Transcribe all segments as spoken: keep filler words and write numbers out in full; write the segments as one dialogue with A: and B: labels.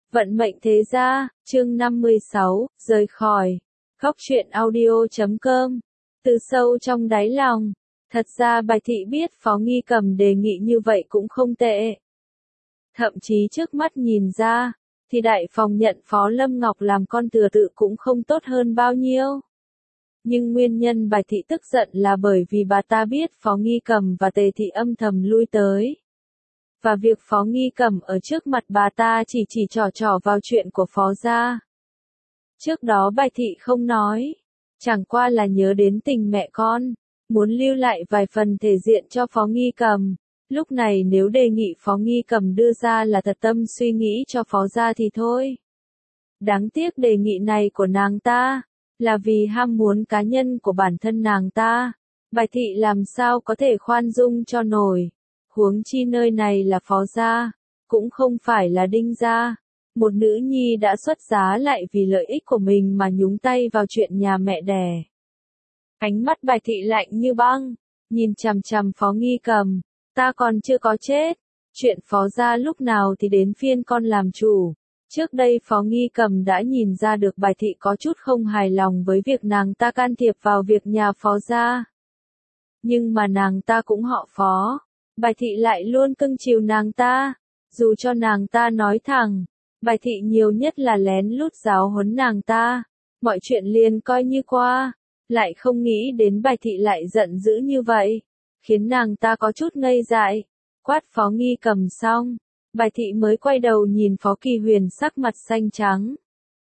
A: Vận mệnh thế gia, chương năm mươi sáu, rời khỏi. Góc truyện audio chấm com. Từ sâu trong đáy lòng, thật ra Bạch Thị biết Phó Nghi Cầm đề nghị như vậy cũng không tệ. Thậm chí trước mắt nhìn ra, thì đại phòng nhận Phó Lâm Ngọc làm con thừa tự cũng không tốt hơn bao nhiêu. Nhưng nguyên nhân Bạch Thị tức giận là bởi vì bà ta biết Phó Nghi Cầm và Tề Thị âm thầm lui tới. Và việc Phó Nghi Cầm ở trước mặt bà ta chỉ chỉ trò trò vào chuyện của Phó gia. Trước đó Bạch Thị không nói, chẳng qua là nhớ đến tình mẹ con, muốn lưu lại vài phần thể diện cho Phó Nghi Cầm. Lúc này nếu đề nghị Phó Nghi Cầm đưa ra là thật tâm suy nghĩ cho Phó gia thì thôi. Đáng tiếc đề nghị này của nàng ta, là vì ham muốn cá nhân của bản thân nàng ta. Bạch Thị làm sao có thể khoan dung cho nổi. Huống chi nơi này là Phó gia, cũng không phải là Đinh gia. Một nữ nhi đã xuất giá lại vì lợi ích của mình mà nhúng tay vào chuyện nhà mẹ đẻ. Ánh mắt Bạch Thị lạnh như băng, nhìn chằm chằm Phó Nghi Cầm, ta còn chưa có chết, chuyện Phó gia lúc nào thì đến phiên con làm chủ. Trước đây Phó Nghi Cầm đã nhìn ra được Bạch Thị có chút không hài lòng với việc nàng ta can thiệp vào việc nhà Phó gia. Nhưng mà nàng ta cũng họ Phó. Bạch Thị lại luôn cưng chiều nàng ta, dù cho nàng ta nói thẳng, Bạch Thị nhiều nhất là lén lút giáo huấn nàng ta, mọi chuyện liền coi như qua, lại không nghĩ đến Bạch Thị lại giận dữ như vậy, khiến nàng ta có chút ngây dại. Quát Phó Nghi Cầm xong, Bạch Thị mới quay đầu nhìn Phó Kỳ Huyền sắc mặt xanh trắng.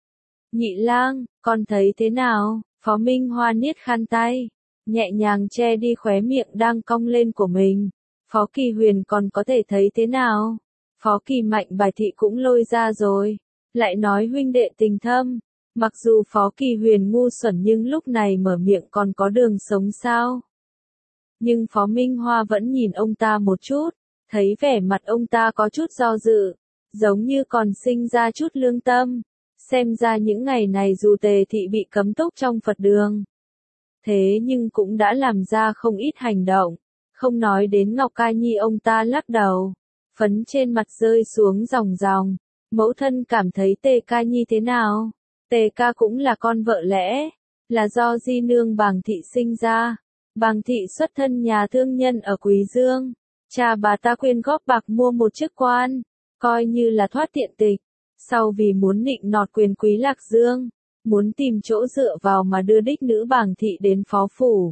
A: Nhị lang, con thấy thế nào? Phó Minh Hoa niết khăn tay, nhẹ nhàng che đi khóe miệng đang cong lên của mình. Phó Kỳ Huyền còn có thể thấy thế nào? Phó Kỳ Mạnh Bạch Thị cũng lôi ra rồi, lại nói huynh đệ tình thâm. Mặc dù Phó Kỳ Huyền ngu xuẩn nhưng lúc này mở miệng còn có đường sống sao? Nhưng Phó Minh Hoa vẫn nhìn ông ta một chút, thấy vẻ mặt ông ta có chút do dự, giống như còn sinh ra chút lương tâm. Xem ra những ngày này dù Tề Thị bị cấm túc trong Phật đường, thế nhưng cũng đã làm ra không ít hành động. Không nói đến Ngọc Ca Nhi, ông ta lắc đầu, phấn trên mặt rơi xuống ròng ròng. Mẫu thân cảm thấy Tề Ca Nhi thế nào? Tề Ca cũng là con vợ lẽ, là do di nương Bàng Thị sinh ra. Bàng Thị xuất thân nhà thương nhân ở Quý Dương, cha bà ta quyên góp bạc mua một chức quan, coi như là thoát tiện tịch. Sau vì muốn nịnh nọt quyền quý Lạc Dương, muốn tìm chỗ dựa vào mà đưa đích nữ Bàng Thị đến phó phủ,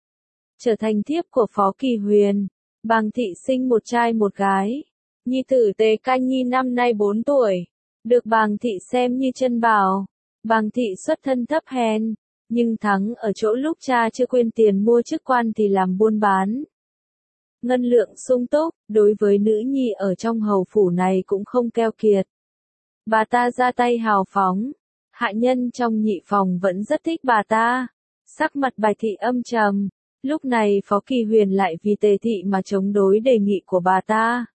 A: trở thành thiếp của Phó Kỳ Huyền. Bàng Thị sinh một trai một gái. Nhi tử Tề Ca Nhi năm nay bốn tuổi, được Bàng Thị xem như chân bảo. Bàng Thị xuất thân thấp hèn, nhưng thắng ở chỗ lúc cha chưa quên tiền mua chức quan thì làm buôn bán. Ngân lượng sung túc, đối với nữ nhi ở trong hầu phủ này cũng không keo kiệt. Bà ta ra tay hào phóng, hạ nhân trong nhị phòng vẫn rất thích bà ta. Sắc mặt Bạch Thị âm trầm. Lúc này Phó Kỳ Huyền lại vì Tề Thị mà chống đối đề nghị của bà ta.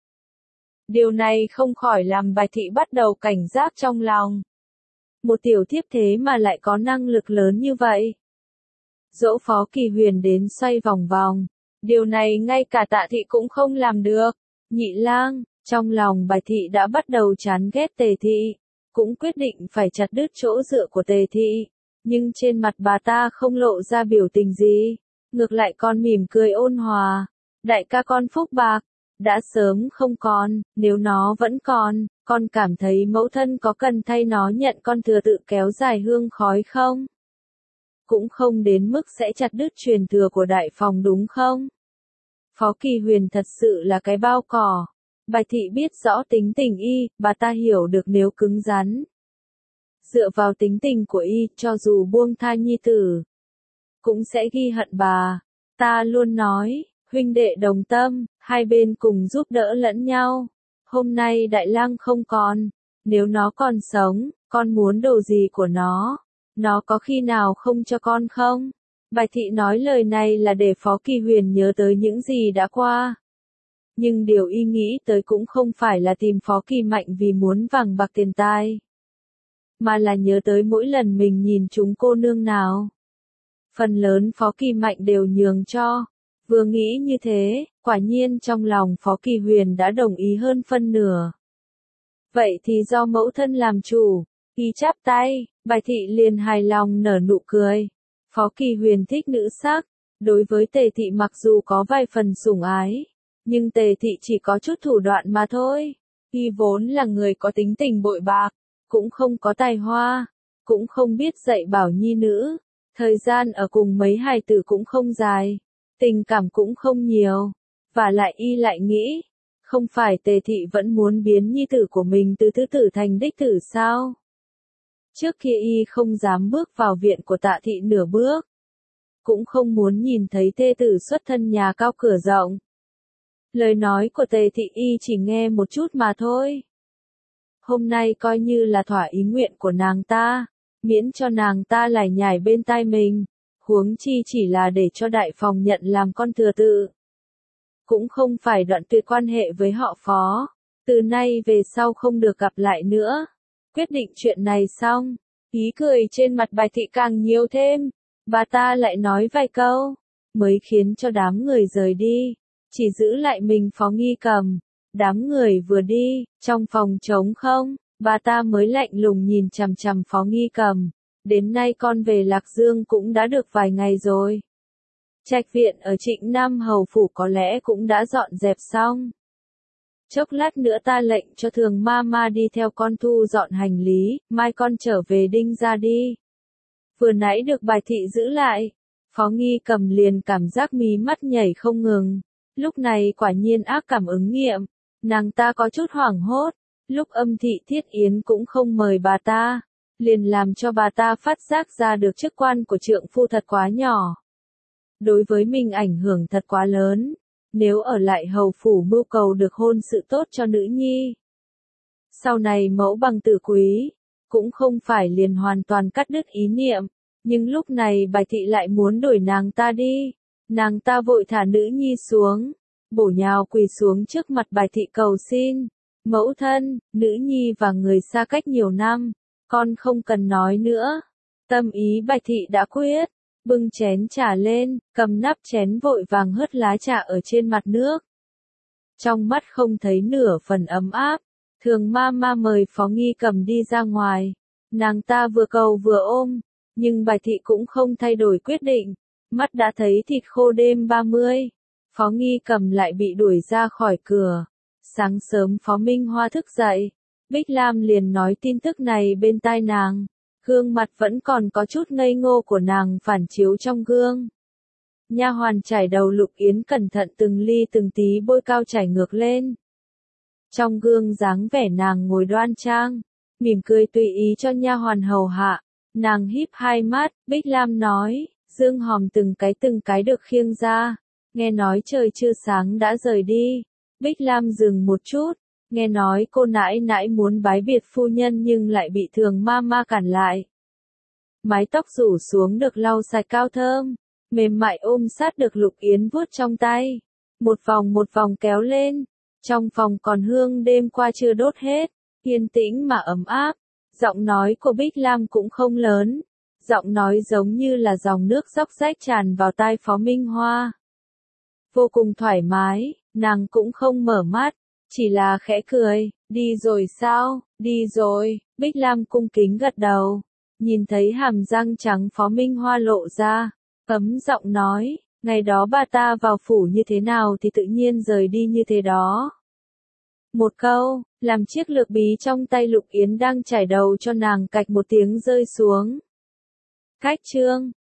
A: Điều này không khỏi làm Bạch Thị bắt đầu cảnh giác trong lòng. Một tiểu thiếp thế mà lại có năng lực lớn như vậy. Dỗ Phó Kỳ Huyền đến xoay vòng vòng. Điều này ngay cả Tạ Thị cũng không làm được. Nhị lang, trong lòng Bạch Thị đã bắt đầu chán ghét Tề Thị, cũng quyết định phải chặt đứt chỗ dựa của Tề Thị. Nhưng trên mặt bà ta không lộ ra biểu tình gì. Ngược lại con mỉm cười ôn hòa. Đại ca con phúc bạc, đã sớm không còn, nếu nó vẫn còn, con cảm thấy mẫu thân có cần thay nó nhận con thừa tự kéo dài hương khói không? Cũng không đến mức sẽ chặt đứt truyền thừa của đại phòng đúng không? Phó Kỳ Huyền thật sự là cái bao cỏ. Bạch Thị biết rõ tính tình y, bà ta hiểu được nếu cứng rắn. Dựa vào tính tình của y, cho dù buông tha nhi tử, cũng sẽ ghi hận bà. Ta luôn nói, huynh đệ đồng tâm, hai bên cùng giúp đỡ lẫn nhau. Hôm nay đại lang không còn, nếu nó còn sống, con muốn đồ gì của nó? Nó có khi nào không cho con không? Bạch Thị nói lời này là để Phó Kỳ Huyền nhớ tới những gì đã qua. Nhưng điều y nghĩ tới cũng không phải là tìm Phó Kỳ Mạnh vì muốn vàng bạc tiền tài, mà là nhớ tới mỗi lần mình nhìn chúng cô nương nào, phần lớn Phó Kỳ Mạnh đều nhường cho. Vừa nghĩ như thế, quả nhiên trong lòng Phó Kỳ Huyền đã đồng ý hơn phân nửa. Vậy thì do mẫu thân làm chủ. Y chắp tay, Bạch thị liền hài lòng nở nụ cười. Phó Kỳ Huyền thích nữ sắc. Đối với Tề thị mặc dù có vài phần sủng ái, nhưng Tề thị chỉ có chút thủ đoạn mà thôi. Y vốn là người có tính tình bội bạc, cũng không có tài hoa, cũng không biết dạy bảo nhi nữ. Thời gian ở cùng mấy hài tử cũng không dài, tình cảm cũng không nhiều. Và lại Y lại nghĩ, không phải Tề thị vẫn muốn biến nhi tử của mình từ thứ tử thành đích tử sao? Trước kia Y không dám bước vào viện của Tạ thị nửa bước, cũng không muốn nhìn thấy thê tử xuất thân nhà cao cửa rộng. Lời nói của Tề thị Y chỉ nghe một chút mà thôi. Hôm nay coi như là thỏa ý nguyện của nàng ta, miễn cho nàng ta lải nhải bên tai mình, huống chi chỉ là để cho đại phòng nhận làm con thừa tự. Cũng không phải đoạn tuyệt quan hệ với họ Phó, từ nay về sau không được gặp lại nữa. Quyết định chuyện này xong, ý cười trên mặt Bạch thị càng nhiều thêm, bà ta lại nói vài câu, mới khiến cho đám người rời đi, chỉ giữ lại mình Phó Nghi Cầm. Đám người vừa đi, trong phòng trống không, bà ta mới lạnh lùng nhìn chằm chằm Phó Nghi Cầm. Đến nay con về Lạc Dương cũng đã được vài ngày rồi. Trạch viện ở Trịnh Nam Hầu Phủ có lẽ cũng đã dọn dẹp xong. Chốc lát nữa ta lệnh cho Thường ma ma đi theo con thu dọn hành lý, mai con trở về Đinh gia đi. Vừa nãy được Bạch thị giữ lại, Phó Nghi Cầm liền cảm giác mí mắt nhảy không ngừng. Lúc này quả nhiên ác cảm ứng nghiệm, nàng ta có chút hoảng hốt, lúc Âm thị Thiết Yến cũng không mời bà ta, liền làm cho bà ta phát giác ra được chức quan của trượng phu thật quá nhỏ. Đối với mình ảnh hưởng thật quá lớn, nếu ở lại hầu phủ mưu cầu được hôn sự tốt cho nữ nhi. Sau này mẫu bằng tử quý, cũng không phải liền hoàn toàn cắt đứt ý niệm, nhưng lúc này Bạch thị lại muốn đuổi nàng ta đi. Nàng ta vội thả nữ nhi xuống, bổ nhào quỳ xuống trước mặt Bạch thị cầu xin. Mẫu thân, nữ nhi và người xa cách nhiều năm, con không cần nói nữa. Tâm ý Bạch thị đã quyết, bưng chén trà lên, cầm nắp chén vội vàng hớt lá trà ở trên mặt nước. Trong mắt không thấy nửa phần ấm áp, Thường ma ma mời Phó Nghi Cầm đi ra ngoài. Nàng ta vừa cầu vừa ôm, nhưng Bạch thị cũng không thay đổi quyết định. Mắt đã thấy thịt khô đêm ba mươi, Phó Nghi Cầm lại bị đuổi ra khỏi cửa. Sáng sớm Phó Minh Hoa thức dậy, Bích Lam liền nói tin tức này bên tai nàng. Gương mặt vẫn còn có chút ngây ngô của nàng phản chiếu trong gương. Nha hoàn chải đầu Lục Yến cẩn thận từng ly từng tí bôi cao chải ngược lên. Trong gương dáng vẻ nàng ngồi đoan trang, mỉm cười tùy ý cho nha hoàn hầu hạ. Nàng híp hai mắt, Bích Lam nói, dương hòm từng cái từng cái được khiêng ra. Nghe nói trời chưa sáng đã rời đi. Bích Lam dừng một chút, nghe nói cô nãi nãi muốn bái biệt phu nhân nhưng lại bị Thường ma ma cản lại. Mái tóc rủ xuống được lau sạch cao thơm, mềm mại ôm sát được Lục Yến vuốt trong tay. Một vòng một vòng kéo lên, trong phòng còn hương đêm qua chưa đốt hết, yên tĩnh mà ấm áp. Giọng nói của Bích Lam cũng không lớn, giọng nói giống như là dòng nước róc rách tràn vào tai Phó Minh Hoa. Vô cùng thoải mái, nàng cũng không mở mắt, chỉ là khẽ cười. Đi rồi sao? Đi rồi. Bích Lam cung kính gật đầu, nhìn thấy hàm răng trắng Phó Minh Hoa lộ ra, ấm giọng nói, ngày đó bà ta vào phủ như thế nào thì tự nhiên rời đi như thế đó. Một câu, làm chiếc lược bí trong tay Lục Yến đang chải đầu cho nàng cạch một tiếng rơi xuống. Cách chương